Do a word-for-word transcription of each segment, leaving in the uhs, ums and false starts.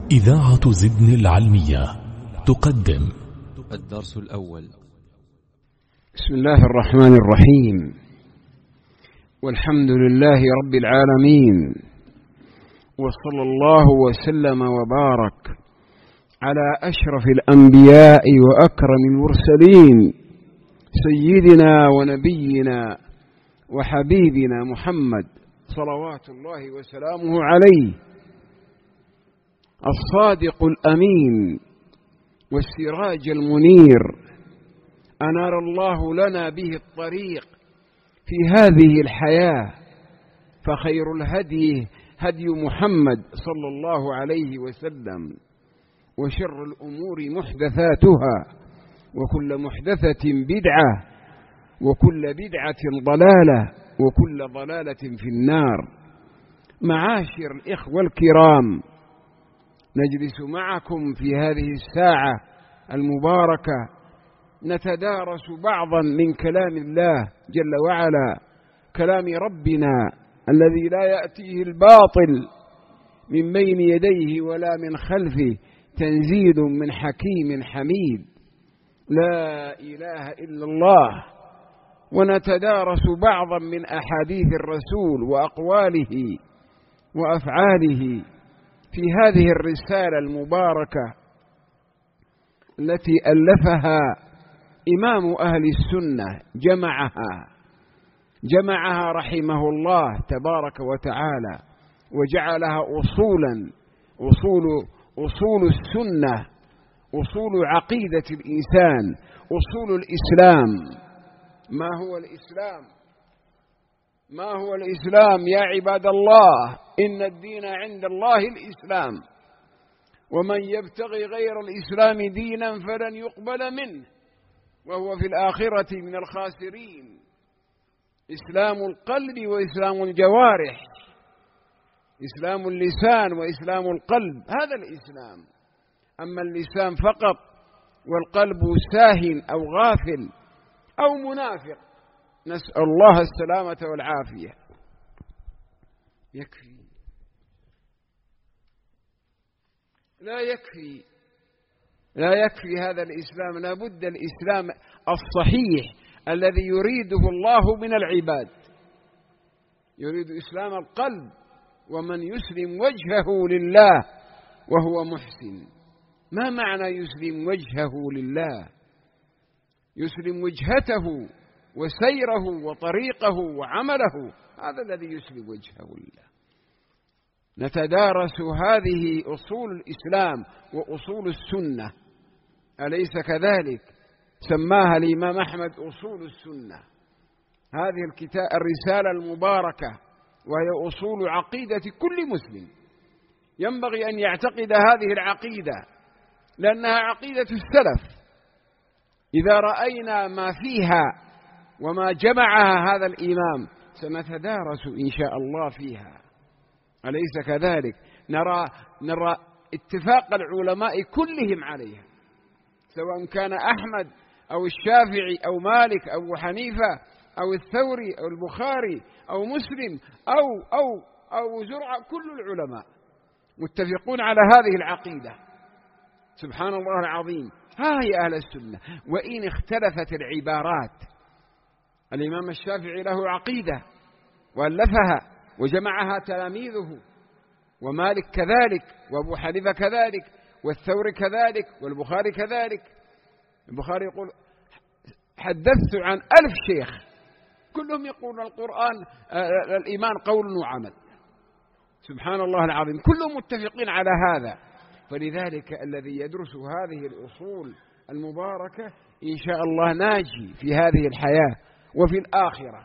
إذاعة زدن العلمية تقدم الدرس الأول. بسم الله الرحمن الرحيم، والحمد لله رب العالمين، وصلى الله وسلم وبارك على أشرف الأنبياء وأكرم المرسلين سيدنا ونبينا وحبيبنا محمد صلوات الله وسلامه عليه، الصادق الأمين والسراج المنير، أنار الله لنا به الطريق في هذه الحياة، فخير الهدي هدي محمد صلى الله عليه وسلم، وشر الأمور محدثاتها، وكل محدثة بدعة، وكل بدعة ضلالة، وكل ضلالة في النار. معاشر الإخوة الكرام، نجلس معكم في هذه الساعة المباركة نتدارس بعضا من كلام الله جل وعلا، كلام ربنا الذي لا يأتيه الباطل من بين يديه ولا من خلفه، تنزيل من حكيم حميد، لا إله إلا الله. ونتدارس بعضا من أحاديث الرسول وأقواله وأفعاله في هذه الرسالة المباركة التي ألفها إمام أهل السنة، جمعها جمعها رحمه الله تبارك وتعالى، وجعلها أصولا أصول أصول السنة، أصول عقيدة الإنسان، أصول الإسلام. ما هو الإسلام؟ ما هو الإسلام يا عباد الله؟ إن الدين عند الله الإسلام، ومن يبتغي غير الإسلام دينا فلن يقبل منه وهو في الآخرة من الخاسرين. إسلام القلب وإسلام الجوارح، إسلام اللسان وإسلام القلب، هذا الإسلام. أما اللسان فقط والقلب ساهن أو غافل أو منافق، نسأل الله السلامة والعافية. يكفي، لا يكفي لا يكفي هذا الإسلام، لا بد الإسلام الصحيح الذي يريده الله من العباد، يريد إسلام القلب، ومن يسلم وجهه لله وهو محسن. ما معنى يسلم وجهه لله؟ يسلم وجهته وسيره وطريقه وعمله، هذا الذي يسلم وجهه لله. نتدارس هذه أصول الإسلام وأصول السنة، أليس كذلك؟ سماها الإمام أحمد أصول السنة. هذه الكتاب الرسالة المباركة، وهي أصول عقيدة كل مسلم، ينبغي أن يعتقد هذه العقيدة لأنها عقيدة السلف. إذا رأينا ما فيها وما جمعها هذا الإمام سنتدارس إن شاء الله فيها، أليس كذلك؟ نرى نرى اتفاق العلماء كلهم عليها، سواء كان أحمد أو الشافعي أو مالك أو أبو حنيفة أو الثوري أو البخاري أو مسلم أو أو أو زرعة، كل العلماء متفقون على هذه العقيدة. سبحان الله العظيم، ها هي أهل السنة. وإن اختلفت العبارات، الإمام الشافعي له عقيدة وألفها وجمعها تلاميذه، ومالك كذلك، وأبو حنيفة كذلك، والثوري كذلك، والبخاري كذلك. البخاري يقول حدثت عن ألف شيخ كلهم يقولون القرآن الإيمان قول وعمل. سبحان الله العظيم، كلهم متفقين على هذا. فلذلك الذي يدرس هذه الأصول المباركة إن شاء الله ناجي في هذه الحياة وفي الآخرة،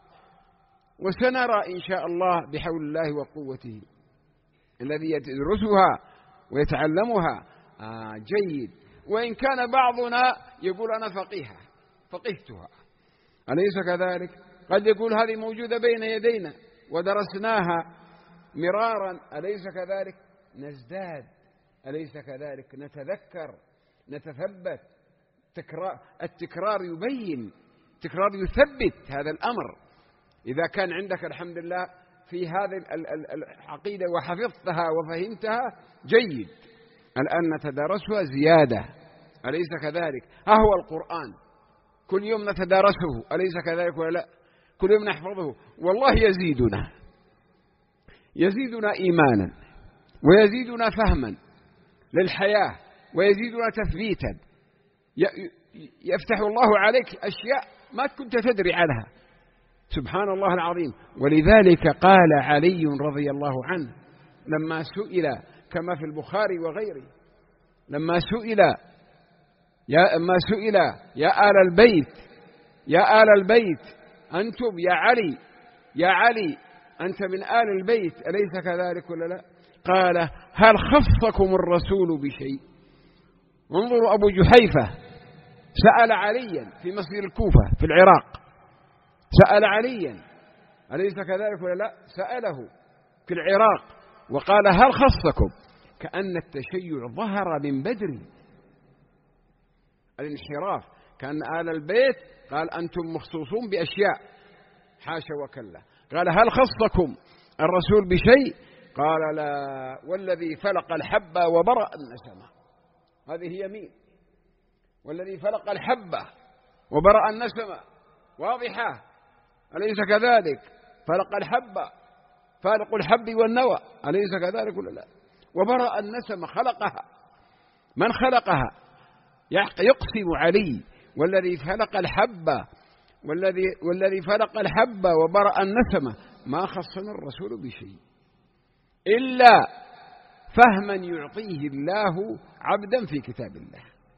وسنرى إن شاء الله بحول الله وقوته. الذي يدرسها ويتعلمها آه جيد، وإن كان بعضنا يقول أنا فقيهة فقهتها، أليس كذلك؟ قد يقول هذه موجودة بين يدينا ودرسناها مرارا، أليس كذلك؟ نزداد، أليس كذلك؟ نتذكر، نتثبت. تكرار التكرار يبين، التكرار يثبت هذا الأمر. إذا كان عندك الحمد لله في هذه العقيدة وحفظتها وفهمتها جيد، الآن نتدارسها زيادة، أليس كذلك؟ ها هو القرآن كل يوم نتدارسه، أليس كذلك ولا لا؟ كل يوم نحفظه، والله يزيدنا يزيدنا إيمانا، ويزيدنا فهما للحياة، ويزيدنا تثبيتا. يفتح الله عليك أشياء ما كنت تدري عنها، سبحان الله العظيم. ولذلك قال علي رضي الله عنه لما سئل، كما في البخاري وغيره، لما سئل يا ما سئل يا آل البيت يا آل البيت أنتم يا علي يا علي أنت من آل البيت أليس كذلك ولا لا؟ قال هل خصكم الرسول بشيء؟ انظروا أبو جحيفة سأل عليا في مسجد الكوفة في العراق، سأل عليا أليس كذلك ولا لا؟ سأله في العراق وقال هل خصكم؟ كأن التشيع ظهر من بدري، الانحراف، كأن آل البيت قال أنتم مخصوصون بأشياء، حاشا وكلا. قال هل خصكم الرسول بشيء؟ قال لا والذي فلق الحبة وبرأ النسمة. هذه هي مين؟ والذي فلق الحبة وبرأ النسمة واضحة، أليس كذلك؟ فلق الحبة فالق الحب والنوى، أليس كذلك ولا لا؟ وبرأ النسمة خلقها، من خلقها؟ يقسم علي والذي فلق الحبة والذي والذي فلق الحبة وبرأ النسمة ما خصنا الرسول بشيء إلا فهما يعطيه الله عبدا في كتاب الله،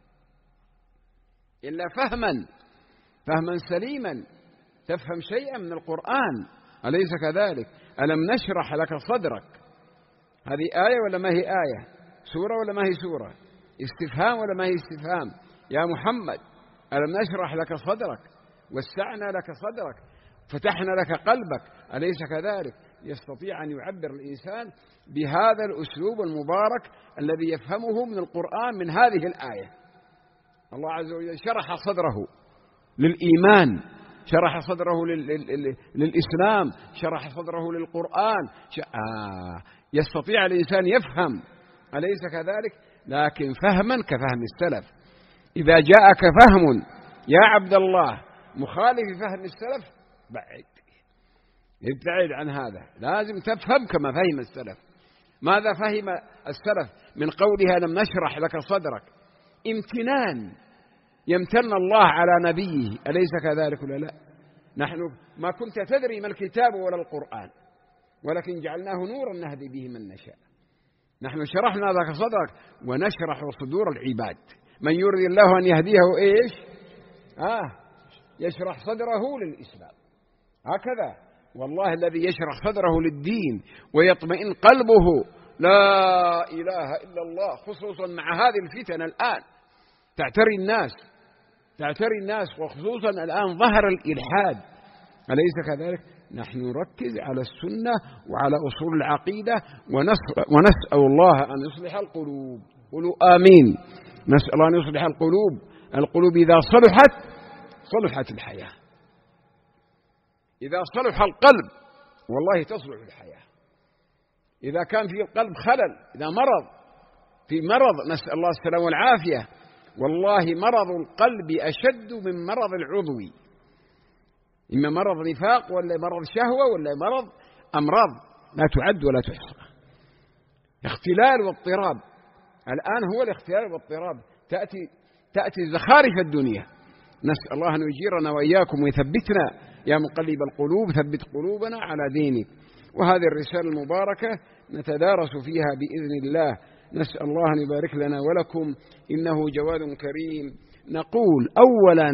إلا فهما فهما سليما تفهم شيئا من القرآن، أليس كذلك؟ ألم نشرح لك صدرك، هذه آية ولا ما هي آية؟ سورة ولا ما هي سورة؟ استفهام ولا ما هي استفهام؟ يا محمد ألم نشرح لك صدرك وسعنا لك صدرك فتحنا لك قلبك، أليس كذلك؟ يستطيع أن يعبر الإنسان بهذا الأسلوب المبارك الذي يفهمه من القرآن من هذه الآية. الله عز وجل شرح صدره للإيمان، شرح صدره للإسلام، شرح صدره للقرآن. آه يستطيع الإنسان يفهم، أليس كذلك؟ لكن فهما كفهم السلف. إذا جاءك فهم يا عبد الله مخالف فهم السلف بعد، ابتعد عن هذا، لازم تفهم كما فهم السلف. ماذا فهم السلف من قولها لم نشرح لك صدرك؟ امتنان، يمتن الله على نبيه، أليس كذلك ولا لا؟ نحن ما كنت تدري ما الكتاب ولا القرآن، ولكن جعلناه نورا نهدي به من نشاء. نحن شرحنا لك صدرك ونشرح صدور العباد، من يريد الله أن يهديه إيش؟ آه يشرح صدره للإسلام، هكذا. والله الذي يشرح صدره للدين ويطمئن قلبه لا إله إلا الله، خصوصا مع هذه الفتن الآن تعتري الناس تعتري الناس وخصوصا الآن ظهر الإلحاد، أليس كذلك؟ نحن نركز على السنة وعلى أصول العقيدة ونسأل الله أن يصلح القلوب. قولوا آمين. نسأل الله أن يصلح القلوب. القلوب إذا صلحت صلحت الحياة، إذا صلح القلب والله تصلح الحياة. إذا كان في القلب خلل، إذا مرض في مرض، نسأل الله السلامة والعافية، والله مرض القلب أشد من مرض العضوي، إما مرض نفاق ولا مرض شهوة ولا مرض أمراض لا تعد ولا تحصى. اختلال واضطراب الآن هو الاختلال والاضطراب، تأتي تأتي زخارف الدنيا. نسأل الله أن يجيرنا وإياكم ويثبتنا يا مقلب القلوب ثبت قلوبنا على دينك. وهذه الرسالة المباركة نتدارس فيها بإذن الله، نسأل الله أن يبارك لنا ولكم إنه جواد كريم. نقول أولا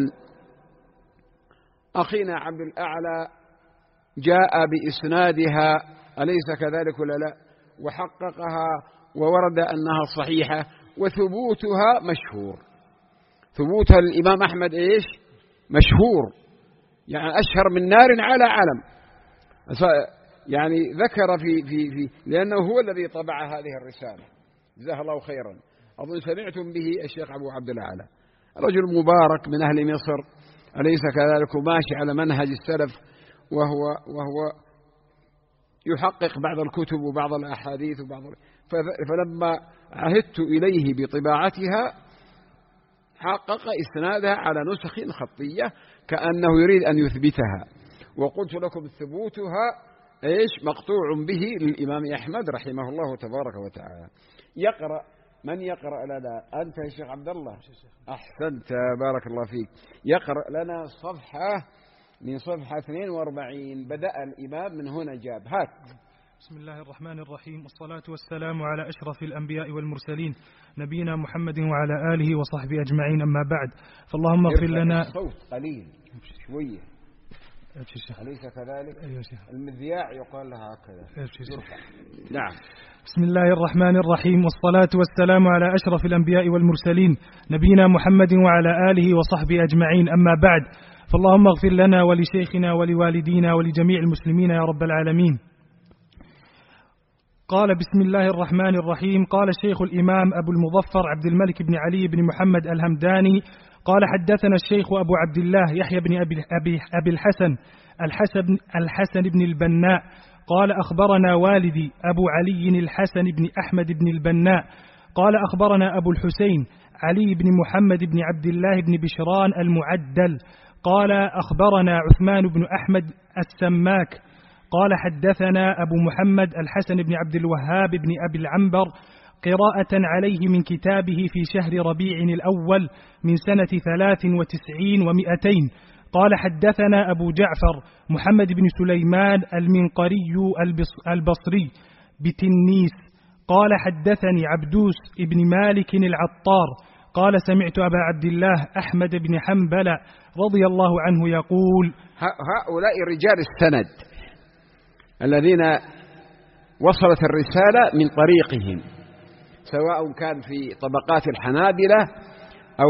أخينا عبد الأعلى جاء بإسنادها، أليس كذلك ولا لا؟ وحققها وورد أنها صحيحة وثبوتها مشهور. ثبوتها الإمام أحمد إيش؟ مشهور، يعني أشهر من نار على علم. يعني ذكر في في في لأنه هو الذي طبع هذه الرسالة، جزاه الله خيرا. أظن سمعتم به الشيخ أبو عبد الأعلى، رجل مبارك من أهل مصر، أليس كذلك؟ وماشي على منهج السلف، وهو وهو يحقق بعض الكتب وبعض الأحاديث وبعض، فلما عهدت إليه بطباعتها حقق إسنادها على نسخ خطية كأنه يريد أن يثبتها، وقلت لكم ثبوتها إيش مقطوع به للإمام أحمد رحمه الله تبارك وتعالى. يقرأ من يقرأ لنا؟ أنت يا شيخ عبد الله، أحسنت بارك الله فيك. يقرأ لنا صفحة من صفحة اثنين وأربعين، بدأ الإمام من هنا جاب. هات. بسم الله الرحمن الرحيم، والصلاة والسلام على أشرف الأنبياء والمرسلين نبينا محمد وعلى آله وصحبه أجمعين، أما بعد، فاللهم اغفر لنا. الصوت قليل شوية أليس كذلك؟ أيوة شيخ. المذياع يقال لها هكذا. نعم. بسم الله الرحمن الرحيم، والصلاة والسلام على أشرف الأنبياء والمرسلين نبينا محمد وعلى آله وصحبه أجمعين، أما بعد، فاللهم اغفر لنا ولشيخنا ولوالدينا ولجميع المسلمين يا رب العالمين. قال بسم الله الرحمن الرحيم. قال الشيخ الإمام أبو المظفر عبد الملك بن علي بن محمد الهمداني قال حدثنا الشيخ أبو عبد الله يحيى بن أبي, أبي, أبي الحسن الحسن, الحسن بن البناء قال أخبرنا والدي أبو علي الحسن بن أحمد بن البناء قال أخبرنا أبو الحسين علي بن محمد بن عبد الله بن بشران المعدل قال أخبرنا عثمان بن أحمد السماك قال حدثنا أبو محمد الحسن بن عبد الوهاب بن أبي العنبر قراءة عليه من كتابه في شهر ربيع الأول من سنة ثلاث وتسعين ومئتين قال حدثنا أبو جعفر محمد بن سليمان المنقري البصري بتنيس قال حدثني عبدوس بن مالك العطار قال سمعت أبا عبد الله أحمد بن حنبل رضي الله عنه يقول. هؤلاء رجال السند الذين وصلت الرسالة من طريقهم، سواء كان في طبقات الحنابلة أو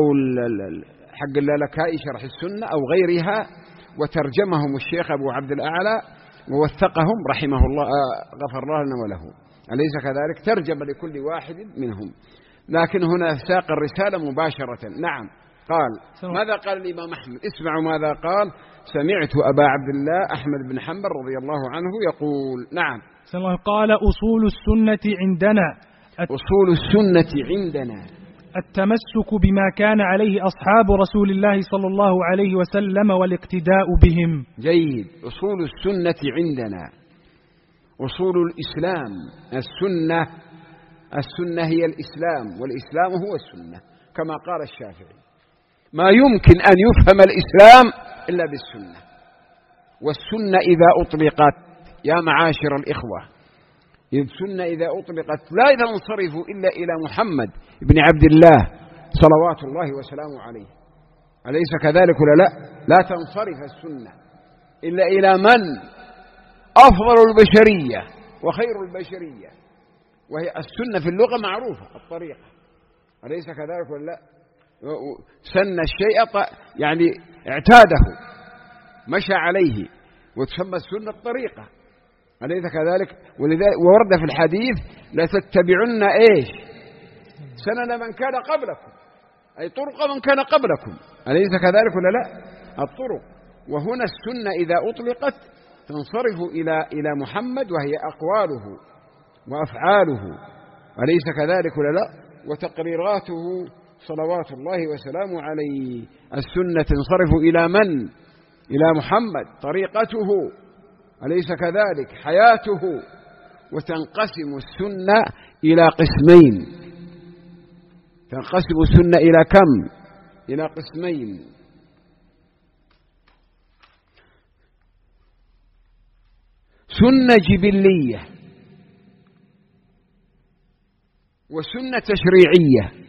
حق اللالكائي شرح السنة أو غيرها، وترجمهم الشيخ أبو عبد الأعلى ووثقهم رحمه الله غفر الله لنا وله، أليس كذلك؟ ترجم لكل واحد منهم، لكن هنا ساق الرسالة مباشرة. نعم. قال ماذا قال الإمام أحمد؟ اسمعوا ماذا قال. سمعت أبا عبد الله أحمد بن حنبل رضي الله عنه يقول. نعم. قال أصول السنة عندنا أصول السنة عندنا التمسك بما كان عليه أصحاب رسول الله صلى الله عليه وسلم والاقتداء بهم. جيد. أصول السنة عندنا أصول الإسلام. السنة السنة هي الإسلام، والإسلام هو السنة كما قال الشافعي. ما يمكن أن يفهم الإسلام إلا بالسنة، والسنة إذا أطلقت يا معاشر الإخوة، السنة إذا أطلقت لا تنصرف إلا إلى محمد بن عبد الله صلوات الله وسلامه عليه، أليس كذلك ولا لا؟ لا تنصرف السنة إلا إلى من؟ أفضل البشرية وخير البشرية، وهي السنة في اللغة معروفة الطريقة، أليس كذلك ولا لا؟ سن الشيء يعني اعتاده مشى عليه، وتسمى السنة الطريقة، أليس كذلك؟ ولذلك ورد في الحديث لا تتبعن إيش سنن من كان قبلكم، أي طرق من كان قبلكم، أليس كذلك ولا لا؟ الطرق. وهنا السنة إذا أطلقت تنصرف إلى إلى محمد، وهي أقواله وأفعاله، أليس كذلك ولا لا؟ وتقريراته صلوات الله وسلامه عليه. السنة تنصرف إلى من؟ إلى محمد، طريقته، أليس كذلك؟ حياته. وتنقسم السنة إلى قسمين، تنقسم السنة إلى كم؟ إلى قسمين. سنة جبلية وسنة تشريعية.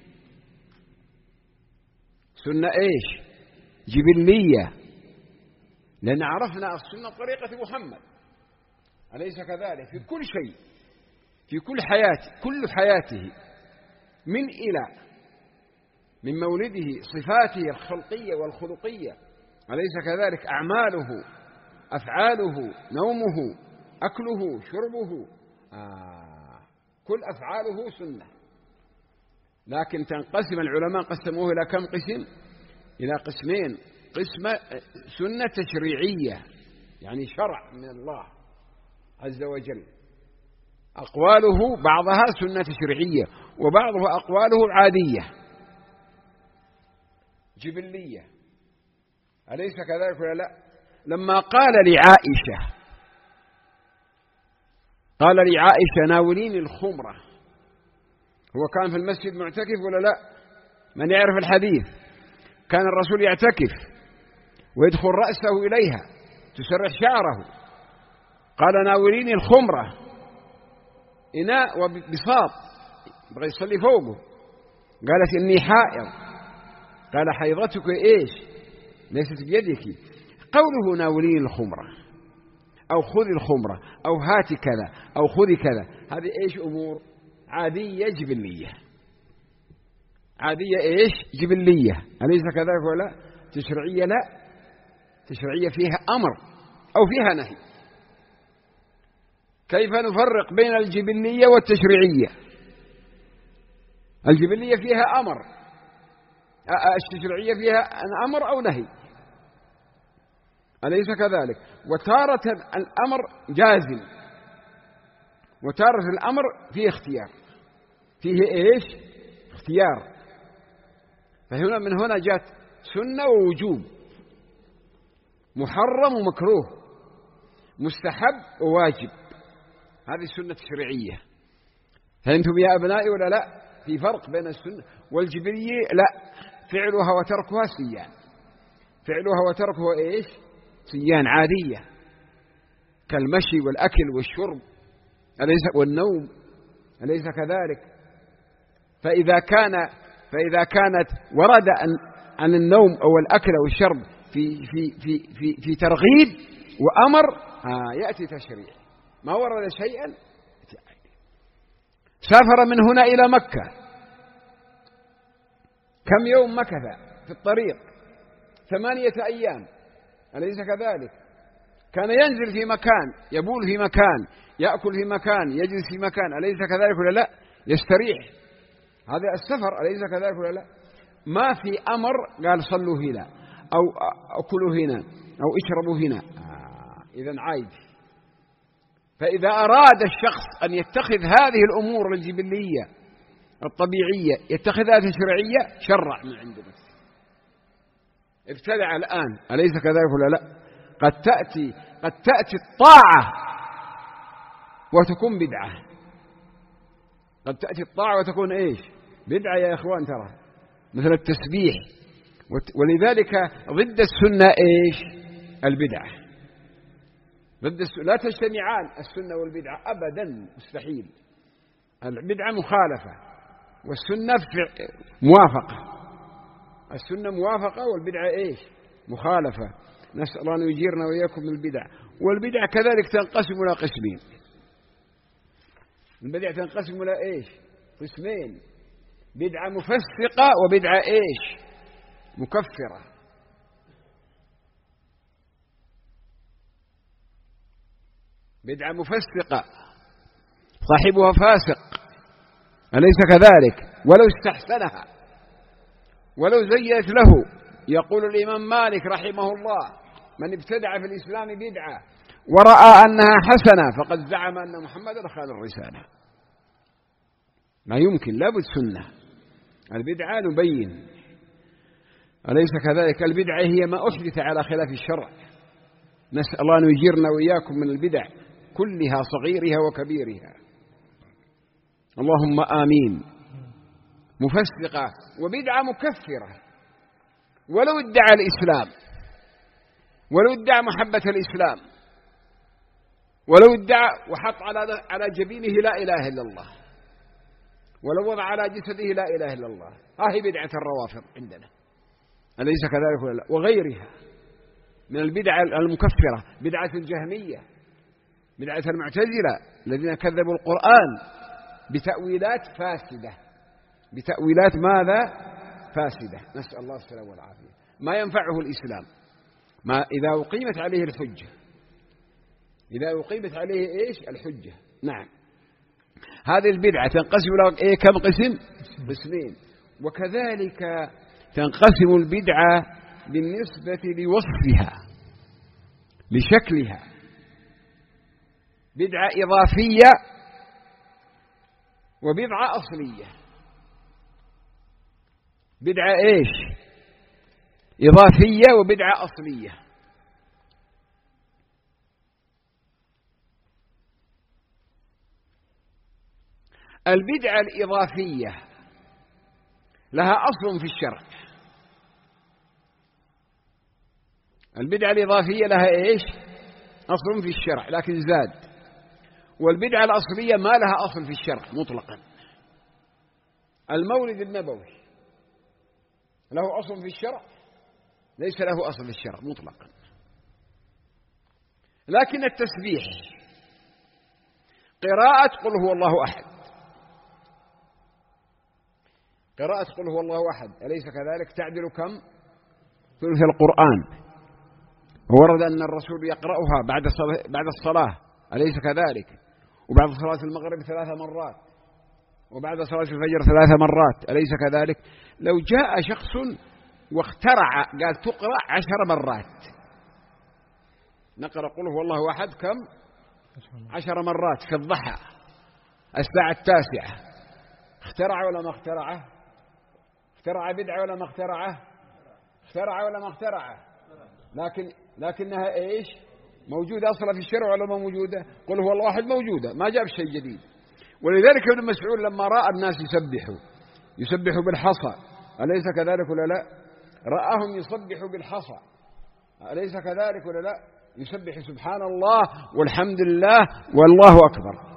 سنة إيش؟ جبلية، لأن عرفنا السنة طريقة محمد، أليس كذلك؟ في كل شيء، في كل حياته، كل حياته من إلى، من مولده، صفاته الخلقية والخلقية، أليس كذلك؟ أعماله، أفعاله، نومه، أكله، شربه، آه. كل أفعاله سنة. لكن تنقسم العلماء قسموه إلى كم قسم؟ إلى قسمين. قسم سنة تشريعية، يعني شرع من الله عز وجل، أقواله بعضها سنة تشريعية وبعضها أقواله عادية جبلية، أليس كذلك ولا لا؟ لما قال لعائشة قال لعائشة ناوليني الخمرة، هو كان في المسجد معتكف ولا لا؟ من يعرف الحديث كان الرسول يعتكف ويدخل رأسه إليها تسرح شعره، قال ناوليني الخمرة، إناء وبساط بغى يصلي فوقه، قالت إني حائض، قال حيضتك إيش ليست بيدك. قوله ناوليني الخمرة أو خذ الخمرة أو هات كذا أو خذ كذا، هذه إيش أمور عادية جبلية، عادية إيش جبلية، أليس كذلك ولا؟ تشريعية لا، تشريعية فيها أمر أو فيها نهي. كيف نفرق بين الجبلية والتشريعية؟ الجبلية فيها أمر، التشريعية فيها أمر أو نهي، أليس كذلك؟ وتارة الأمر جازم وتارة الأمر فيه اختيار، فيه إيش اختيار. فهنا من هنا جاءت سنة ووجوب، محرم ومكروه، مستحب وواجب، هذه السنة التشريعية. فأنتم يا أبنائي ولا لا؟ في فرق بين السنة والجبلية، لا، فعلها وتركها سيان، فعلها وتركها إيش سيان عادية، كالمشي والأكل والشرب أليس والنوم، أليس كذلك؟ فإذا كان فإذا كانت ورد عن النوم أو الأكل أو الشرب في في في في, في ترغيب وأمر، آه يأتي تشريع. ما ورد شيئا سافر من هنا إلى مكة، كم يوم مكث في الطريق؟ ثمانية أيام، أليس كذلك؟ كان ينزل في مكان، يبول في مكان، يأكل في مكان، يجلس في مكان، أليس كذلك ولا لا؟ يستريح، هذا السفر، أليس كذلك ولا لا؟ ما في أمر قال صلوا هنا أو أكلوا هنا أو اشربوا هنا، آه إذن عايد. فإذا أراد الشخص أن يتخذ هذه الأمور الجبلية الطبيعية يتخذها تشريعية، شرع من عنده نفسه، ابتدع الآن، أليس كذلك ولا لا؟ قد تأتي قد تأتي الطاعة وتكون بدعة، قد تأتي الطاعة وتكون إيش بدعة يا إخوان، ترى مثل التسبيح، ولذلك ضد السنة إيش البدعة، ضد السنة لا تجتمعان السنة والبدعة أبدا، مستحيل. البدعة مخالفة والسنة موافقة، السنة موافقة والبدعة إيش مخالفة. نسأل الله أن يجيرنا وإياكم من البدع. والبدع كذلك تنقسم إلى قسمين، البدع تنقسم إلى إيش قسمين، بدعة مفسقة وبدعة إيش مكفرة. بدعة مفسقة صاحبها فاسق، أليس كذلك؟ ولو استحسنها ولو زيت له. يقول الإمام مالك رحمه الله من ابتدع في الإسلام بدعة ورأى أنها حسنة فقد زعم أن محمدا خان الرسالة. ما يمكن، لابد سنة. البدعة نبين، أليس كذلك؟ البدعة هي ما أحدث على خلاف الشرع. نسأل الله أن يجيرنا وإياكم من البدع كلها صغيرها وكبيرها، اللهم آمين. مفسقة وبدعة مكفرة، ولو ادعى الإسلام، ولو ادعى محبة الإسلام، ولو ادعى وحط على على جبينه لا إله إلا الله، ولو وضع على جسده لا إله إلا الله، هذه بدعة الروافض عندنا، أليس كذلك ولا لا؟ وغيرها من البدع المكفرة، بدعة الجهمية، بدعة المعتزلة الذين كذبوا القرآن بتأويلات فاسدة، بتأويلات ماذا فاسدة، نسأل الله السلامة والعافية. ما ينفعه الإسلام ما إذا أقيمت عليه الحجة، إذا أقيمت عليه إيش الحجة. نعم، هذه البدعة تنقسم إلى إيه كم قسم؟ قسمين. وكذلك تنقسم البدعة بالنسبة لوصفها لشكلها، بدعة إضافية وبدعة أصلية. بدعة إيش؟ إضافية وبدعة أصلية. البدعة الإضافية لها أصل في الشرع. البدعة الإضافية لها إيش؟ أصل في الشرع لكن زاد. والبدعة الأصلية ما لها أصل في الشرع مطلقا. المولد النبوي له أصل في الشرع؟ ليس له أصل في الشرع مطلقا. لكن التسبيح، قراءة قل هو الله أحد، قراءة قل هو الله أحد أليس كذلك؟ تعدل كم؟ ثلث القرآن. ورد أن الرسول يقرأها بعد بعد الصلاة أليس كذلك؟ وبعد صلاة المغرب ثلاث مرات، وبعد صلاة الفجر ثلاث مرات أليس كذلك؟ لو جاء شخص واخترع قال تقرأ عشر مرات، نقرأ قل هو الله أحد كم؟ عشر مرات في الضحى الساعة التاسعة. اخترع ولا ما اخترعه؟ اخترع بدعة ولا ما اخترعه؟ اخترع ولا ما اخترعه؟ لكن لكنها ايش؟ موجودة أصلا في الشرع ولا ما موجودة؟ قل هو الله أحد موجودة، ما جاب شيء جديد. ولذلك ابن مسعود لما رأى الناس يسبحوا يسبحوا بالحصى أليس كذلك ولا لا؟ رآهم يسبحوا بالحصى أليس كذلك ولا لا؟ يسبح سبحان الله والحمد لله والله أكبر،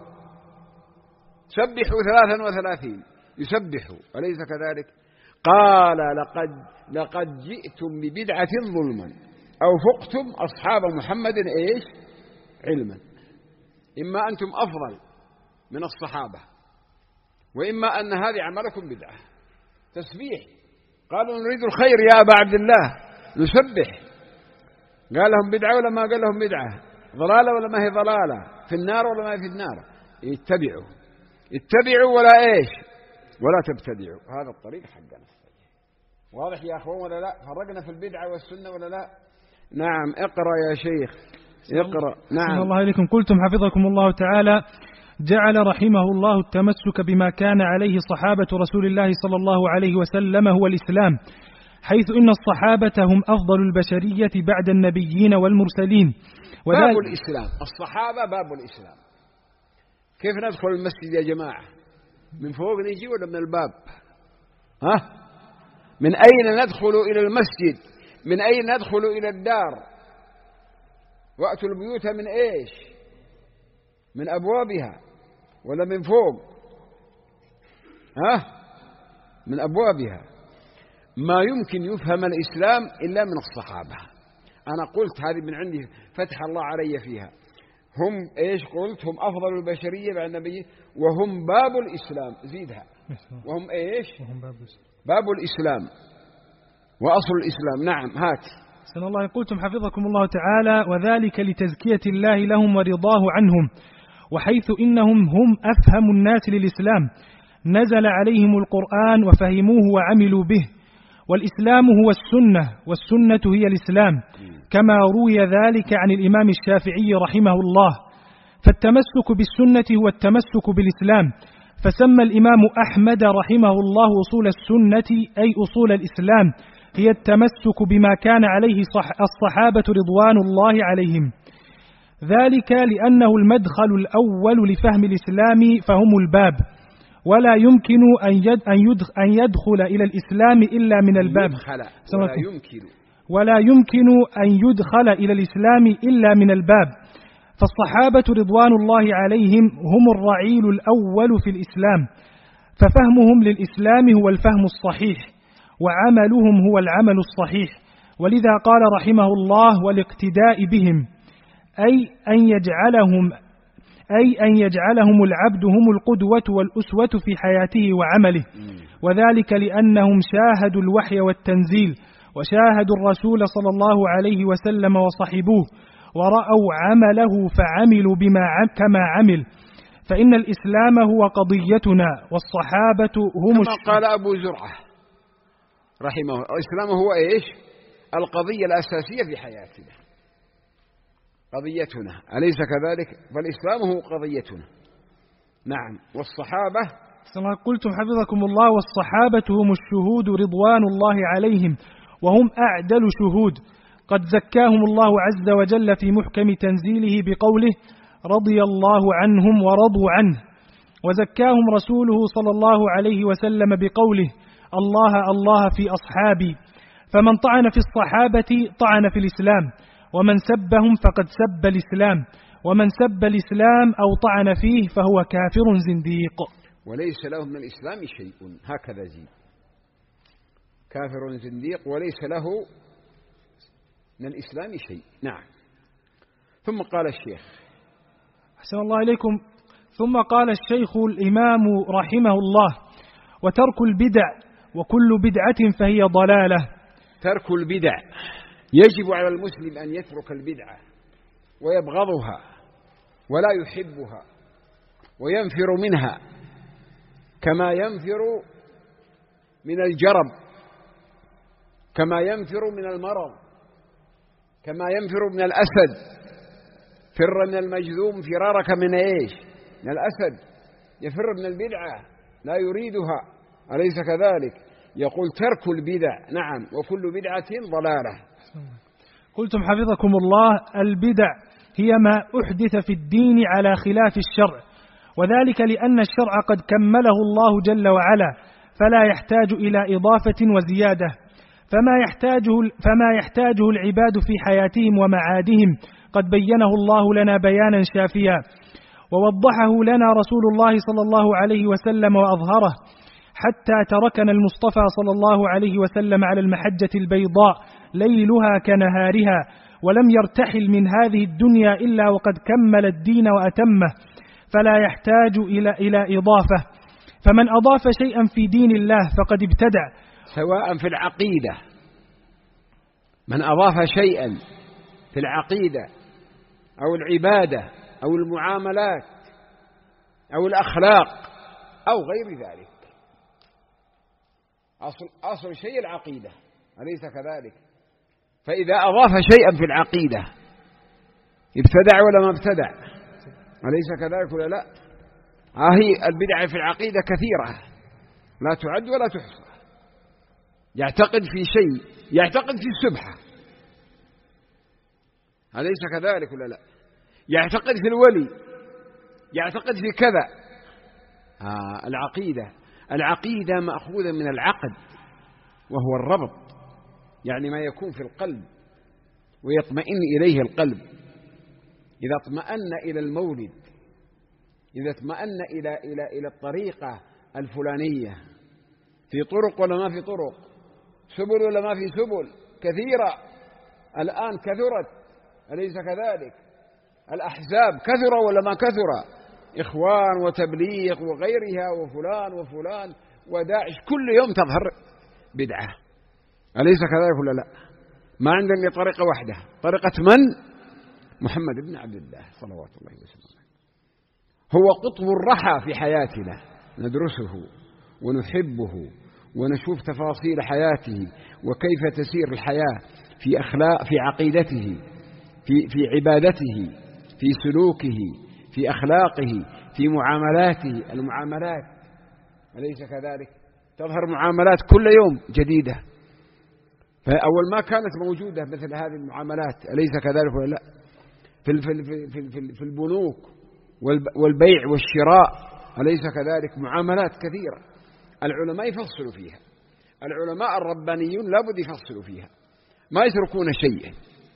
سبحوا ثلاثا وثلاثين يسبحوا أليس كذلك؟ قال لقد لقد جئتم ببدعة ظلما أو فقتم أصحاب محمد إيش؟ علما. إما أنتم أفضل من الصحابة، وإما أن هذه عملكم بدعة. تسبيح، قالوا نريد الخير يا أبا عبد الله نسبح، قال لهم بدعة ولا ما قال لهم بدعة؟ ضلالة ولا ما هي ضلالة؟ في النار ولا ما هي في النار؟ اتبعوا اتبعوا ولا إيش؟ ولا تبتدعوا. هذا الطريق حقنا. واضح يا أخوان ولا لا؟ فرقنا في البدعة والسنة ولا لا؟ نعم. اقرأ يا شيخ اقرأ. نعم. صلى الله عليكم. قلتم حفظكم الله تعالى جعل رحمه الله التمسك بما كان عليه صحابة رسول الله صلى الله عليه وسلم هو الإسلام، حيث إن الصحابة هم أفضل البشرية بعد النبيين والمرسلين. باب الإسلام، الصحابة باب الإسلام. كيف ندخل المسجد يا جماعة؟ من فوق نجي ولا من الباب؟ ها؟ من أين ندخل إلى المسجد؟ من أين ندخل إلى الدار؟ وأتوا البيوت من إيش؟ من أبوابها ولا من فوق؟ ها؟ من أبوابها. ما يمكن يفهم الإسلام إلا من الصحابة. أنا قلت هذه من عندي فتح الله علي فيها. هم إيش قلت؟ هم أفضل البشرية بعد النبي، وهم باب الإسلام. زيدها. وهم إيش؟ وهم باب الإسلام. باب الإسلام وأصل الإسلام. نعم. هات. سن الله. قلتم حفظكم الله تعالى وذلك لتزكية الله لهم ورضاه عنهم، وحيث إنهم هم أفهم الناس للإسلام نزل عليهم القرآن وفهموه وعملوا به، والإسلام هو السنة والسنة هي الإسلام، كما روي ذلك عن الإمام الشافعي رحمه الله. فالتمسك بالسنة هو التمسك بالإسلام، فسمى الإمام أحمد رحمه الله أصول السنة أي أصول الإسلام هي التمسك بما كان عليه الصحابة رضوان الله عليهم، ذلك لأنه المدخل الأول لفهم الإسلام فهم الباب، ولا يمكن أن يدخل إلى الإسلام إلا من الباب. ولا يمكن ولا يمكن أن يدخل إلى الإسلام إلا من الباب. فالصحابة رضوان الله عليهم هم الرعيل الأول في الإسلام، ففهمهم للإسلام هو الفهم الصحيح، وعملهم هو العمل الصحيح. ولذا قال رحمه الله والاقتداء بهم، أي أن يجعلهم أي أن يجعلهم العبد هم القدوة والأسوة في حياته وعمله، وذلك لأنهم شاهدوا الوحي والتنزيل، وشاهدوا الرسول صلى الله عليه وسلم وصحبوه، ورأوا عمله فعملوا بما كما عمل. فإن الإسلام هو قضيتنا والصحابة هم كما قال أبو زرعة رحمه الله، الإسلام هو إيش؟ القضية الأساسية في حياتنا، قضيتنا، أليس كذلك؟ فالإسلام هو قضيتنا. نعم. والصحابة قلتم حفظكم الله: والصحابة هم الشهود رضوان الله عليهم، وهم أعدل شهود، قد زكاهم الله عز وجل في محكم تنزيله بقوله: رضي الله عنهم ورضوا عنه. وزكاهم رسوله صلى الله عليه وسلم بقوله: الله الله في أصحابي. فمن طعن في الصحابة طعن في الإسلام، ومن سبهم فقد سب الإسلام، ومن سب الإسلام أو طعن فيه فهو كافر زنديق. وليس له من الإسلام شيء، هكذا زيد: كافر زنديق وليس له من الإسلام شيء. نعم. ثم قال الشيخ أحسن الله إليكم ثم قال الشيخ الإمام رحمه الله: وترك البدع وكل بدعة فهي ضلالة. ترك البدع، يجب على المسلم أن يترك البدعة ويبغضها ولا يحبها وينفر منها، كما ينفر من الجرب، كما ينفر من المرض، كما ينفر من الأسد. فر من المجذوم فرارك من إيش؟ من الأسد. يفر من البدعة لا يريدها، أليس كذلك؟ يقول ترك البدع. نعم. وكل بدعة ضلالة. قلتم حفظكم الله: البدع هي ما أحدث في الدين على خلاف الشرع، وذلك لأن الشرع قد كمله الله جل وعلا، فلا يحتاج إلى إضافة وزيادة، فما يحتاجه, فما يحتاجه العباد في حياتهم ومعادهم قد بينه الله لنا بيانا شافيا، ووضحه لنا رسول الله صلى الله عليه وسلم وأظهره، حتى تركنا المصطفى صلى الله عليه وسلم على المحجة البيضاء ليلها كنهارها، ولم يرتحل من هذه الدنيا إلا وقد كمل الدين وأتمه، فلا يحتاج إلى إلى إضافة. فمن أضاف شيئا في دين الله فقد ابتدع، سواء في العقيدة. من أضاف شيئا في العقيدة أو العبادة أو المعاملات أو الأخلاق أو غير ذلك، أصل, أصل شيء العقيدة، أليس كذلك؟ فإذا أضاف شيئا في العقيدة ابتدع ولا ما ابتدع؟ أليس كذلك ولا لا؟ هي البدع في العقيدة كثيرة لا تعد ولا تحصى. يعتقد في شيء، يعتقد في السبحة، أليس كذلك ولا لا؟ يعتقد في الولي، يعتقد في كذا. آه العقيدة العقيدة مأخوذة من العقد، وهو الربط، يعني ما يكون في القلب ويطمئن إليه القلب. إذا اطمأن إلى المولد، إذا اطمأن إلى إلى إلى الطريقة الفلانية، في طرق ولا ما في طرق، سبل ولا ما في سبل، كثيرة الآن كثرت، أليس كذلك؟ الأحزاب كثرة ولا ما كثرة؟ إخوان وتبليغ وغيرها وفلان وفلان وداعش، كل يوم تظهر بدعة، أليس كذلك ولا لا؟ ما عندنا طريقة واحدة، طريقة من؟ محمد بن عبد الله صلوات الله وسلم. هو قطب الرحى في حياتنا، ندرسه ونحبه ونشوف تفاصيل حياته وكيف تسير الحياة في أخلاق، في عقيدته، في في عبادته، في سلوكه، في أخلاقه، في معاملاته، المعاملات، أليس كذلك؟ تظهر معاملات كل يوم جديدة، فأول ما كانت موجودة مثل هذه المعاملات، أليس كذلك ولا لا؟ في في في في في البنوك والبيع والشراء، أليس كذلك؟ معاملات كثيرة العلماء يفصلوا فيها، العلماء الربانيون لابد يفصلوا فيها، ما يتركون شيئا.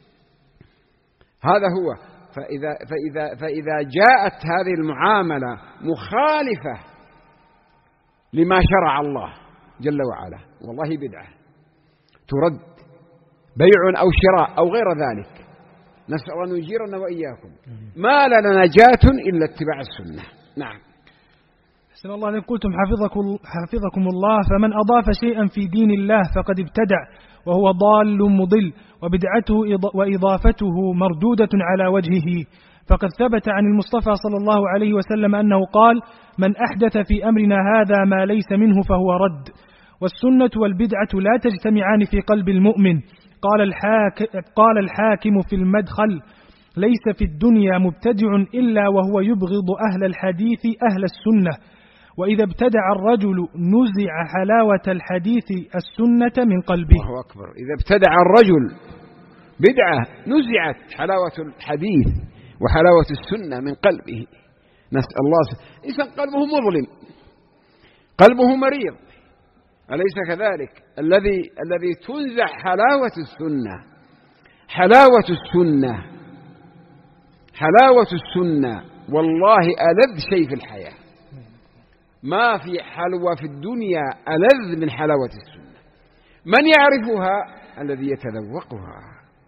هذا هو. فإذا فإذا فإذا جاءت هذه المعاملة مخالفة لما شرع الله جل وعلا، والله بدعة ترد، بيع أو شراء أو غير ذلك. نسأل أن يجيرنا وإياكم. ما لنا نجاة إلا اتباع السنة. نعم. أحسن الله عليكم. قلتم حفظكم, حفظكم الله: فمن أضاف شيئا في دين الله فقد ابتدع وهو ضال مضل، وبدعته وإضافته مردودة على وجهه. فقد ثبت عن المصطفى صلى الله عليه وسلم أنه قال: من أحدث في أمرنا هذا ما ليس منه فهو رد. والسنة والبدعة لا تجتمعان في قلب المؤمن. قال الحاكم, قال الحاكم في المدخل: ليس في الدنيا مبتدع إلا وهو يبغض أهل الحديث أهل السنة. وإذا ابتدع الرجل نزع حلاوة الحديث السنة من قلبه. الله أكبر. إذا ابتدع الرجل بدعة نزعت حلاوة الحديث وحلاوة السنة من قلبه. نسأل الله. إنسان قلبه مظلم، قلبه مريض، أليس كذلك؟ الذي الذي تنزع حلاوة السنة، حلاوة السنة، حلاوة السنة والله ألذ شيء في الحياة. ما في حلوى في الدنيا ألذ من حلاوة السنة. من يعرفها؟ الذي يتذوقها،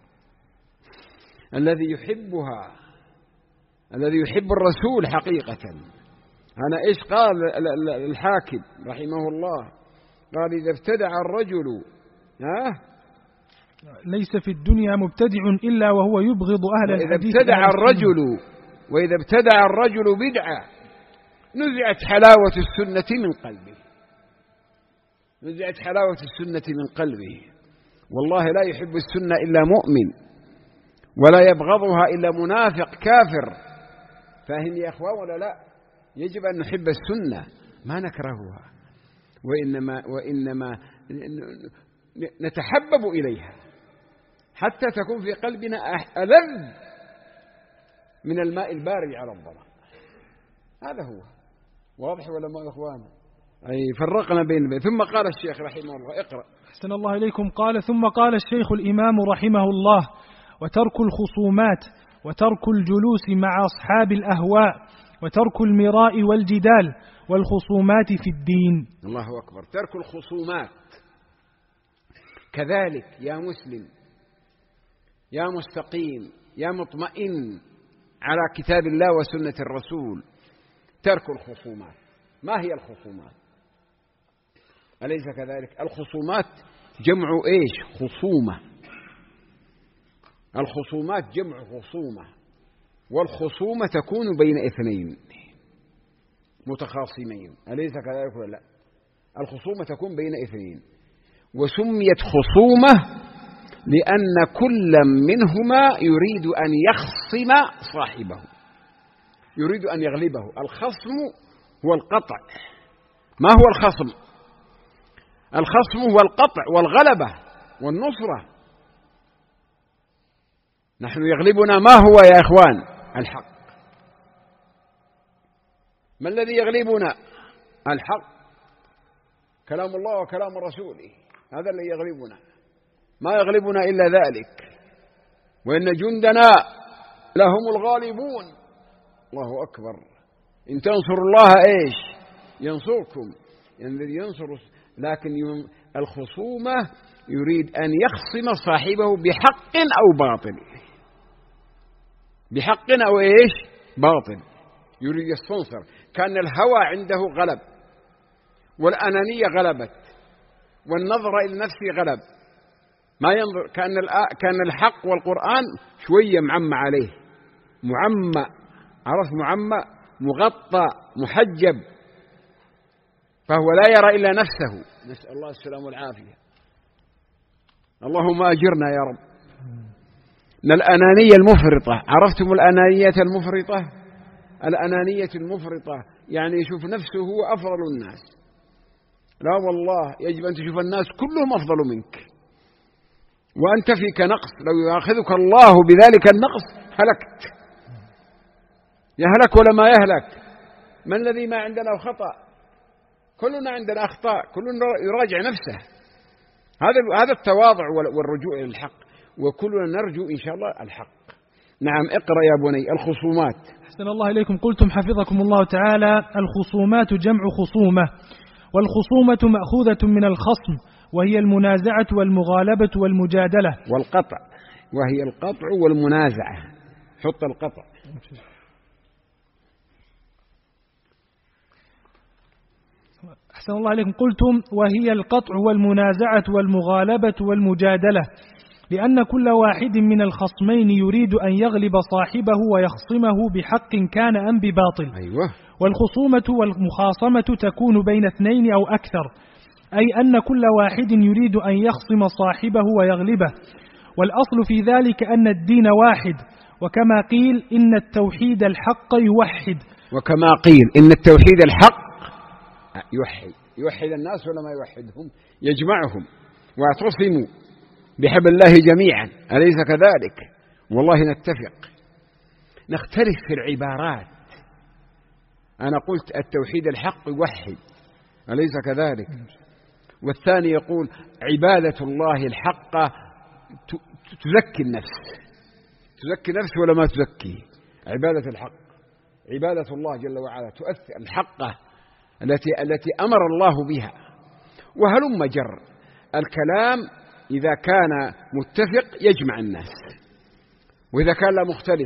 الذي يحبها، الذي يحب الرسول حقيقة. أنا إيش قال الحاكم رحمه الله؟ قال إذا ابتدع الرجل ها ليس في الدنيا مبتدع إلا وهو يبغض أهل الحديث. إذا ابتدع الرجل وإذا ابتدع الرجل بدعة نزعت حلاوة السنة من قلبه، نزعت حلاوة السنة من قلبه. والله لا يحب السنة إلا مؤمن، ولا يبغضها إلا منافق كافر. فاهم يا أخوان ولا لا؟ يجب أن نحب السنة ما نكرهها، وإنما, وإنما نتحبب إليها حتى تكون في قلبنا ألذ من الماء البارد على الظمأ. هذا هو. واضح ولا ما يا أخوان؟ أي فرقنا بين البيت. ثم قال الشيخ رحمه الله، اقرأ. أحسن الله إليكم. قال ثم قال الشيخ الإمام رحمه الله: وترك الخصومات وترك الجلوس مع أصحاب الأهواء وترك المراء والجدال والخصومات في الدين. الله أكبر. ترك الخصومات كذلك يا مسلم، يا مستقيم، يا مطمئن على كتاب الله وسنة الرسول. ترك الخصومات. ما هي الخصومات؟ أليس كذلك؟ الخصومات جمع إيش؟ خصومة. الخصومات جمع خصومة، والخصومة تكون بين اثنين متخاصمين. أليس كذلك ولا لا؟ الخصومة تكون بين اثنين، وسميت خصومة لأن كل منهما يريد أن يخصم صاحبه، يريد أن يغلبه. الخصم هو القطع. ما هو الخصم؟ الخصم هو القطع والغلبة والنصرة. نحن يغلبنا ما هو يا إخوان؟ الحق. ما الذي يغلبنا؟ الحق، كلام الله وكلام رسوله. هذا الذي يغلبنا، ما يغلبنا إلا ذلك. وإن جندنا لهم الغالبون. الله أكبر. إن تنصروا الله إيش؟ ينصركم. الذي ينصر. لكن الخصومة يريد أن يخصم صاحبه بحق أو باطل، بحق أو إيش؟ باطل. يريد يستنصر. كان الهوى عنده غلب، والأنانية غلبت، والنظر إلى النفس غلب. ما ينظر. كان كان الحق والقرآن شوية معمى عليه، معمى، عرف معمى، مغطى، محجب، فهو لا يرى إلا نفسه. نسأل الله السلام والعافية. اللهم أجرنا يا رب من الأنانية المفرطة. عرفتم الأنانية المفرطة؟ الأنانية المفرطة يعني يشوف نفسه هو أفضل الناس. لا والله، يجب أن تشوف الناس كلهم أفضل منك، وأنت فيك نقص. لو يأخذك الله بذلك النقص هلكت. يهلك ولا ما يهلك؟ من الذي ما عندنا خطأ؟ كلنا عندنا أخطاء، كلنا يراجع نفسه. هذا هذا التواضع والرجوع إلى الحق، وكلنا نرجو إن شاء الله الحق. نعم اقرأ يا بني. الخصومات. أحسن الله إليكم. قلتم حفظكم الله تعالى: الخصومات جمع خصومة، والخصومة مأخوذة من الخصم، وهي المنازعة والمغالبة والمجادلة والقطع، وهي القطع والمنازعة. حط القطع. أحسن الله عليكم. قلتم وهي القطع والمنازعة والمغالبة والمجادلة، لأن كل واحد من الخصمين يريد أن يغلب صاحبه ويخصمه بحق كان أم بباطل. أيوة. والخصومة والمخاصمة تكون بين اثنين أو أكثر، أي أن كل واحد يريد أن يخصم صاحبه ويغلبه. والأصل في ذلك أن الدين واحد، وكما قيل إن التوحيد الحق يوحد. وكما قيل إن التوحيد الحق يوحد يوحد الناس ولا ما يوحدهم؟ يجمعهم. واعتصموا بحبل الله جميعا، أليس كذلك؟ والله نتفق. نختلف في العبارات. أنا قلت التوحيد الحق يوحد، أليس كذلك؟ والثاني يقول عبادة الله الحقة تزكي النفس. تزكي نفس ولا ما تزكي؟ عبادة الحق، عبادة الله جل وعلا تؤثر الحقة التي التي أمر الله بها. وهلم جر الكلام إذا كان متفق يجمع الناس، وإذا كان لا مختلف.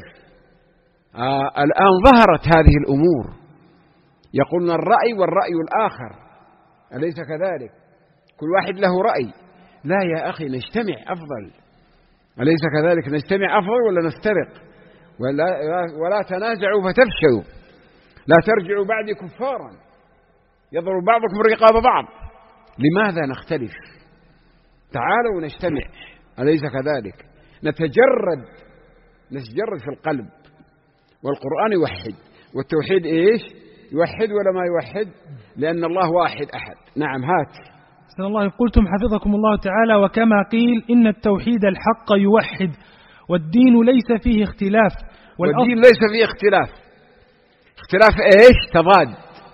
آه الآن ظهرت هذه الأمور، يقولون الرأي والرأي الآخر، أليس كذلك؟ كل واحد له رأي. لا يا أخي، نجتمع أفضل، أليس كذلك؟ نجتمع أفضل ولا نفترق؟ ولا, ولا تنازعوا فتفشلوا، لا ترجعوا بعد كفارا يضرب بعضكم رقاب بعض. لماذا نختلف؟ تعالوا نجتمع، أليس كذلك؟ نتجرد نتجرد في القلب. والقرآن يوحد، والتوحيد إيش؟ يوحد ولا ما يوحد؟ لأن الله واحد أحد. نعم، هات. أحسن الله. قلتم حفظكم الله تعالى: وكما قيل إن التوحيد الحق يوحد، والدين ليس فيه اختلاف. والدين ليس فيه اختلاف. اختلاف إيش؟ تضاد.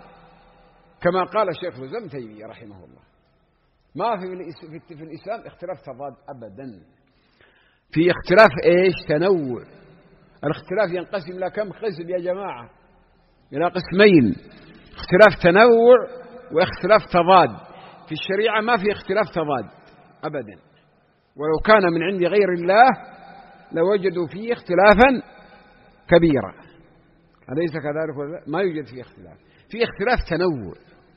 كما قال الشيخ ابن تيمية رحمه الله: ما في في الإسلام اختلاف تضاد أبدا. في اختلاف إيش؟ تنوع. الاختلاف ينقسم إلى كم قسم يا جماعة؟ إلى قسمين: اختلاف تنوع واختلاف تضاد. في الشريعة ما في اختلاف تضاد أبدا، ولو كان من عند غير الله لوجدوا فيه اختلافا كبيرا، أليس كذلك ولا لا؟ ما يوجد فيه اختلاف. في اختلاف تنوع.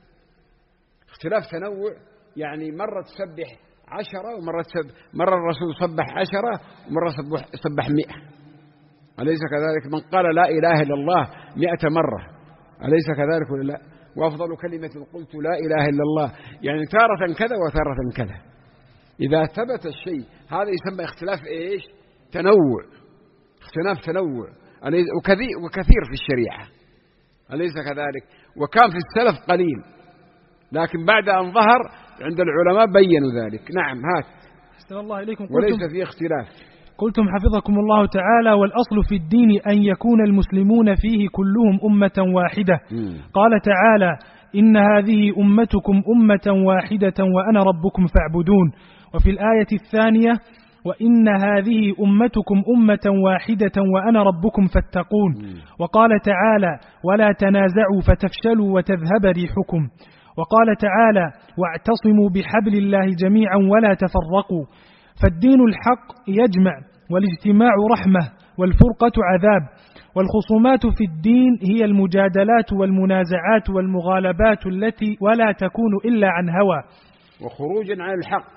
اختلاف تنوع يعني مرة تسبح عشرة، ومرة تسبح، مرة الرسول صبح عشرة، ومرة صبح, صبح مئة، أليس كذلك؟ من قال لا إله إلا الله مئة مرة، أليس كذلك ولا لا؟ وأفضل كلمة قلت لا إله إلا الله، يعني تارة كذا وتارة كذا. إذا ثبت الشيء هذا يسمى اختلاف إيش؟ تنوع. اختلاف تنوع وكثير في الشريعة، أليس كذلك؟ وكان في السلف قليل، لكن بعد أن ظهر عند العلماء بينوا ذلك. نعم، هات. أحسن الله إليكم. وليس فيه اختلاف. قلتم حفظكم الله تعالى: والأصل في الدين أن يكون المسلمون فيه كلهم أمة واحدة. م. قال تعالى: إن هذه أمتكم أمة واحدة وأنا ربكم فاعبدون. وفي الآية الثانية: وإن هذه أمتكم أمة واحدة وأنا ربكم فاتقون. م. وقال تعالى: ولا تنازعوا فتفشلوا وتذهب ريحكم. وقال تعالى: واعتصموا بحبل الله جميعا ولا تفرقوا. فالدين الحق يجمع، والاجتماع رحمة، والفرقة عذاب. والخصومات في الدين هي المجادلات والمنازعات والمغالبات التي ولا تكون إلا عن هوى وخروج عن الحق.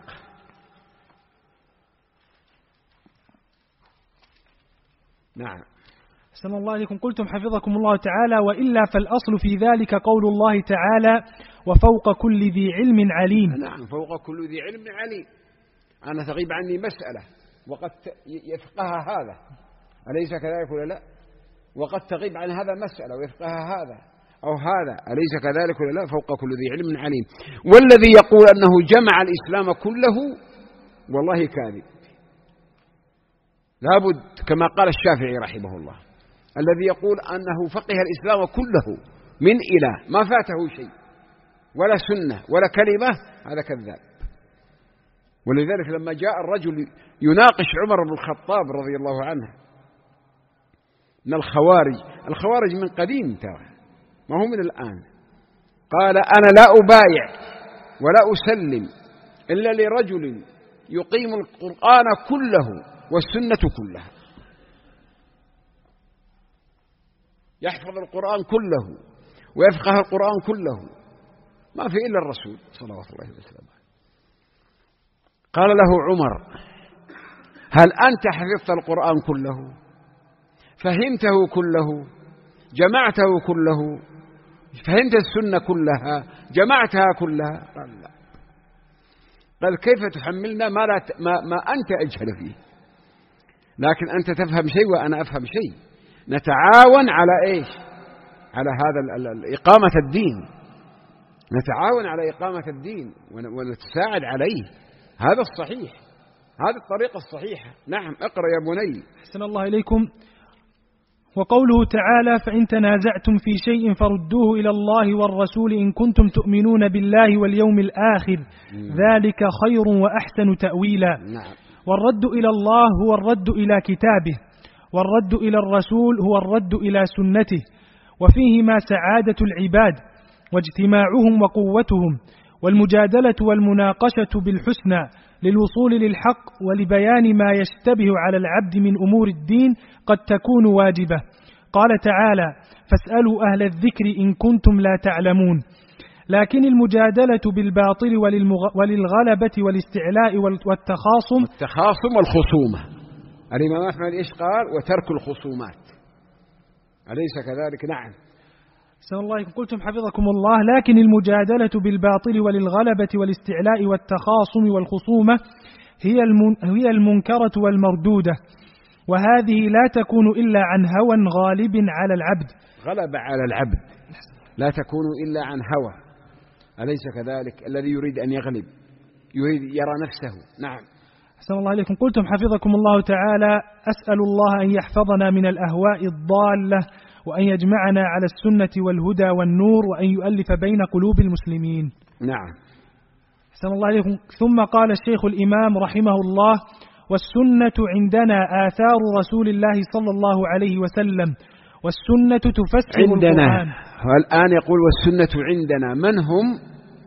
نعم. أحسن الله عليكم. قلتم حفظكم الله تعالى: وإلا فالأصل في ذلك قول الله تعالى: وفوق كل ذي علم عليم. نعم، فوق كل ذي علم عليم. أنا تغيب عني مسألة وقد يفقهها هذا، أليس كذلك ولا لا؟ وقد تغيب عن هذا مسألة ويفقهها هذا أو هذا، أليس كذلك ولا لا؟ فوق كل ذي علم عليم. والذي يقول أنه جمع الإسلام كله والله كاذب. لابد كما قال الشافعي رحمه الله: الذي يقول أنه فقه الإسلام كله من إله ما فاته شيء ولا سنة ولا كلمة، هذا كذاب. ولذلك لما جاء الرجل يناقش عمر بن الخطاب رضي الله عنه من الخوارج، الخوارج من قديم ترى، ما هو من الآن، قال: أنا لا أبايع ولا أسلم إلا لرجل يقيم القرآن كله والسنة كلها، يحفظ القرآن كله ويفقه القرآن كله، ما في إلا الرسول صلوات الله وسلامه. قال له عمر: هل أنت حفظت القرآن كله؟ فهمته كله؟ جمعته كله؟ فهمت السنة كلها؟ جمعتها كلها؟ قال لا. قال: كيف تحملنا ما, لا ت... ما... ما أنت أجهل فيه؟ لكن أنت تفهم شيء وأنا أفهم شيء، نتعاون على إيش؟ على هذا ال... ال... إقامة الدين. نتعاون على إقامة الدين ونتساعد عليه. هذا الصحيح، هذه الطريقة الصحيحة. نعم، اقرأ يا بني. أحسن الله إليكم. وقوله تعالى: فإن تنازعتم في شيء فردوه إلى الله والرسول إن كنتم تؤمنون بالله واليوم الآخر ذلك خير وأحسن تأويلا. نعم. والرد إلى الله هو الرد إلى كتابه، والرد إلى الرسول هو الرد إلى سنته، وفيهما سعادة العباد واجتماعهم وقوتهم، والمجادلة والمناقشة بالحسنى للوصول للحق ولبيان ما يشتبه على العبد من أمور الدين قد تكون واجبة. قال تعالى: فاسألوا أهل الذكر إن كنتم لا تعلمون. لكن المجادلة بالباطل وللغلبة والاستعلاء والتخاصم التخاصم والخصومة. الإمام أحمد إيش قال؟ وترك الخصومات، أليس كذلك؟ نعم. أحسن الله إليكم. قلتم حفظكم الله: لكن المجادلة بالباطل وللغلبة والاستعلاء والتخاصم والخصومة هي هي المنكرة والمردودة، وهذه لا تكون إلا عن هوى غالب على العبد. غلب على العبد لا تكون إلا عن هوى، أليس كذلك؟ الذي يريد أن يغلب، يريد يرى نفسه. نعم. أحسن الله إليكم. قلتم حفظكم الله تعالى: أسأل الله أن يحفظنا من الأهواء الضالة، وأن يجمعنا على السنة والهدى والنور، وأن يؤلف بين قلوب المسلمين. نعم. أحسن الله إليكم. ثم قال الشيخ الإمام رحمه الله: والسنة عندنا آثار رسول الله صلى الله عليه وسلم، والسنة تفسر عندنا القرآن. والآن يقول والسنة عندنا، من هم؟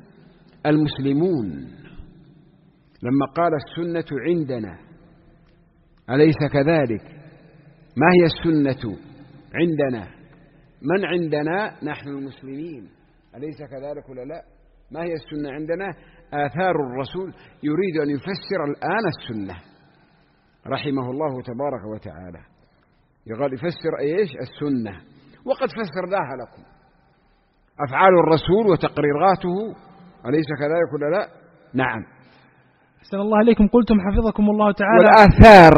المسلمون. لما قال السنة عندنا، أليس كذلك؟ ما هي السنة عندنا؟ من عندنا؟ نحن المسلمين، أليس كذلك ولا لا؟ ما هي السنة عندنا؟ آثار الرسول. يريد أن يفسر الآن السنة رحمه الله تبارك وتعالى. يقول يفسر إيش؟ السنة. وقد فسرناها لكم، أفعال الرسول وتقريراته، أليس كذلك ولا لا؟ نعم. أحسن الله عليكم. قلتم حفظكم الله تعالى: والآثار.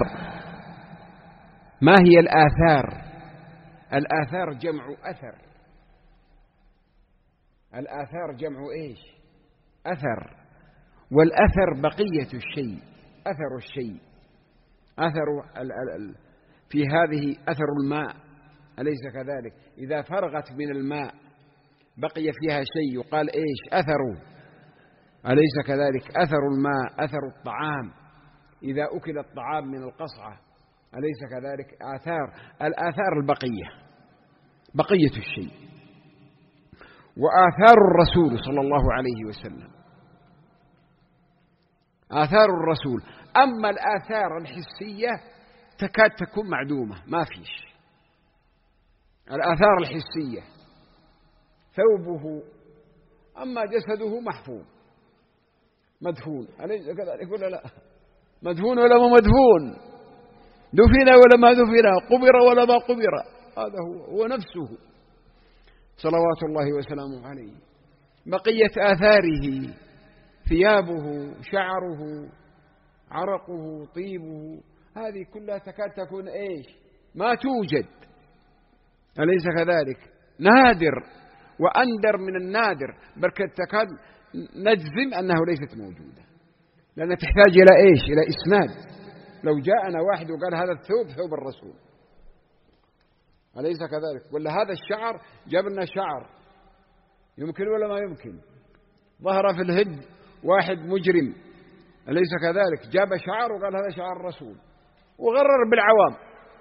ما هي الآثار؟ الآثار جمع أثر. الآثار جمع إيش؟ أثر. والأثر بقية الشيء، أثر الشيء، أثر ال ال ال في هذه أثر الماء، أليس كذلك؟ إذا فرغت من الماء بقي فيها شيء يقال إيش؟ أثر، أليس كذلك؟ أثر الماء، أثر الطعام، إذا أكل الطعام من القصعة، أليس كذلك؟ آثار. الآثار البقية، بقية الشيء. وآثار الرسول صلى الله عليه وسلم، آثار الرسول. أما الآثار الحسية تكاد تكون معدومة، ما فيش. الآثار الحسية ثوبه، أما جسده محفوظ مدفون، أليس كذلك ولا لا؟ مدفون ولا ما مدفون؟ دفن ولا ما دفن؟ قبر ولا ما قبر؟ هذا هو هو نفسه صلوات الله وسلامه عليه. بقية آثاره ثيابه، شعره، عرقه، طيبه، هذه كلها تكاد تكون إيش؟ ما توجد، أليس كذلك؟ نادر وأندر من النادر، بل تكاد نجزم أنه ليست موجودة، لأنها تحتاج إلى إيش؟ إلى إسناد. لو جاءنا واحد وقال هذا الثوب ثوب الرسول، أليس كذلك؟ ولا هذا الشعر، جاب لنا شعر، يمكن ولا ما يمكن؟ ظهر في الهند واحد مجرم، أليس كذلك؟ جاب شعر وقال هذا شعر الرسول، وغرر بالعوام،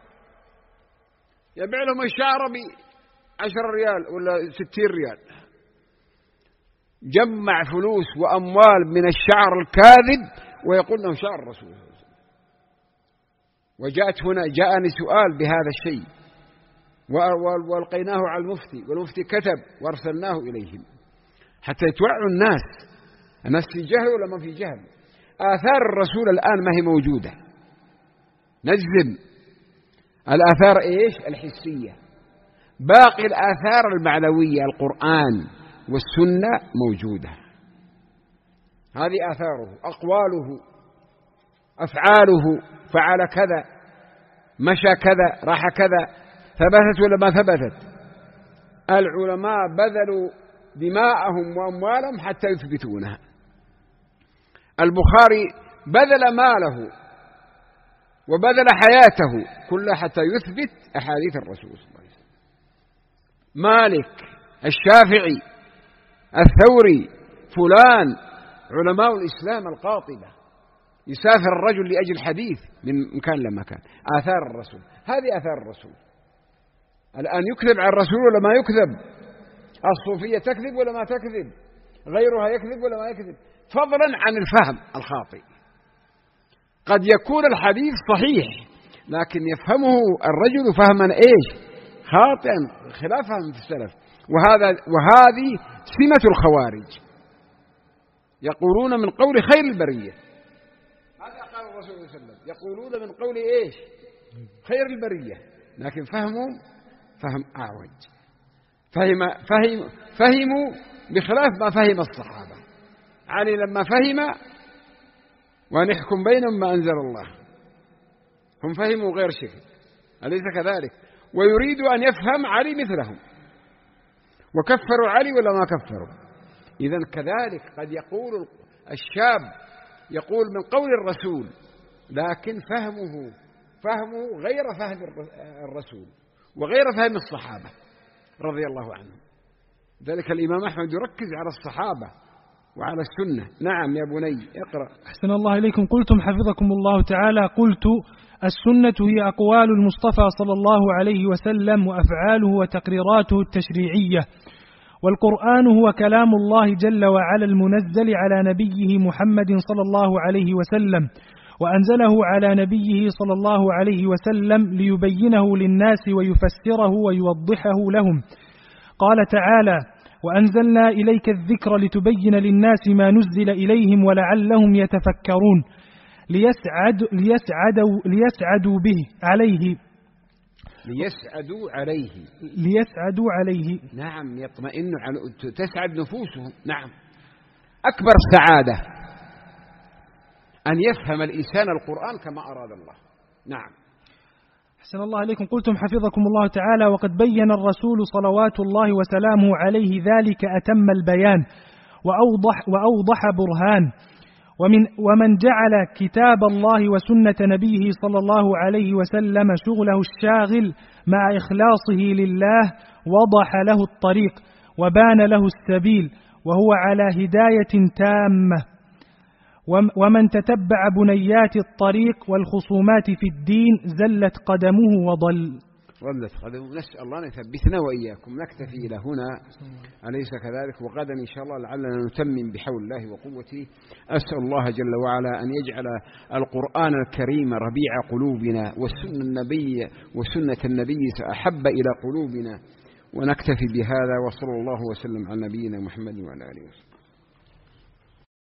يبيع لهم الشعر بعشر ريال ولا ستين ريال، جمع فلوس وأموال من الشعر الكاذب ويقول لهم شعر الرسول. وجاءت هنا جاءني سؤال بهذا الشيء والقيناه على المفتي، والمفتي كتب وارسلناه إليهم حتى يتوعوا الناس. الناس في جهل ولا ما في جهل؟ آثار الرسول الآن ما هي موجودة، نجزم. الآثار إيش؟ الحسية. باقي الآثار المعنوية، القرآن والسنة موجودة، هذه آثاره، أقواله، أفعاله، فعل كذا، مشى كذا، راح كذا، ثبتت ولا ما ثبتت؟ العلماء بذلوا دماءهم وأموالهم حتى يثبتونها. البخاري بذل ماله وبذل حياته كلها حتى يثبت أحاديث الرسول صلى الله عليه وسلم. مالك، الشافعي، الثوري، فلان، علماء الإسلام القاطبة، يسافر الرجل لأجل حديث من مكان لمكان. آثار الرسول، هذه آثار الرسول. الآن يكذب عن الرسول ولا ما يكذب؟ الصوفية تكذب ولا ما تكذب؟ غيرها يكذب ولا ما يكذب؟ فضلا عن الفهم الخاطئ. قد يكون الحديث صحيح لكن يفهمه الرجل فهما إيش؟ خاطئا، خلاف فهم السلف. وهذا وهذه سمة الخوارج، يقولون من قول خير البرية. هذا قال الرسول صلى الله عليه وسلم، يقولون من قول إيش؟ خير البرية، لكن فهموا فهم أعوج. فهم فهم فهموا بخلاف ما فهم الصحابة. علي لما فهم وأن يحكم بينهم ما أنزل الله، هم فهموا غير شيء، أليس كذلك؟ ويريد أن يفهم علي مثلهم، وكفروا علي ولا ما كفروا؟ إذن كذلك قد يقول الشاب يقول من قول الرسول لكن فهمه فهمه غير فهم الرسول وغير فهم الصحابة رضي الله عنهم. ذلك الإمام أحمد يركز على الصحابة وعلى السنة. نعم يا بني اقرأ. أحسن الله إليكم. قلتم حفظكم الله تعالى، قلت السنة هي أقوال المصطفى صلى الله عليه وسلم وأفعاله وتقريراته التشريعية، والقرآن هو كلام الله جل وعلا المنزل على نبيه محمد صلى الله عليه وسلم، وأنزله على نبيه صلى الله عليه وسلم ليبينه للناس ويفسره ويوضحه لهم. قال تعالى: وأنزلنا إليك الذكر لتبين للناس ما نزل إليهم ولعلهم يتفكرون، ليسعد ليسعدوا ليسعدوا به عليه ليسعدوا عليه ليسعدوا عليه نعم، يطمئن على تسعد نفوسهم. نعم، أكبر سعادة أن يفهم الإنسان القرآن كما أراد الله. نعم. أحسن الله عليكم. قلتم حفظكم الله تعالى: وقد بين الرسول صلوات الله وسلامه عليه ذلك أتم البيان وأوضح, وأوضح برهان. ومن, ومن جعل كتاب الله وسنة نبيه صلى الله عليه وسلم شغله الشاغل مع إخلاصه لله وضح له الطريق وبان له السبيل، وهو على هداية تامة. ومن تتبع بنيات الطريق والخصومات في الدين زلت قدمه وضل. ضلت قدمه. نسأل الله أن يثبتنا وإياكم. نكتفي إلى هنا، أليس كذلك؟ وغدا إن شاء الله لعلنا نتمم بحول الله وقوته. أسأل الله جل وعلا أن يجعل القرآن الكريم ربيع قلوبنا، والسنة النبي وسنة النبي أحب إلى قلوبنا. ونكتفي بهذا، وصلى الله وسلم على نبينا محمد وعلى آله وسلم.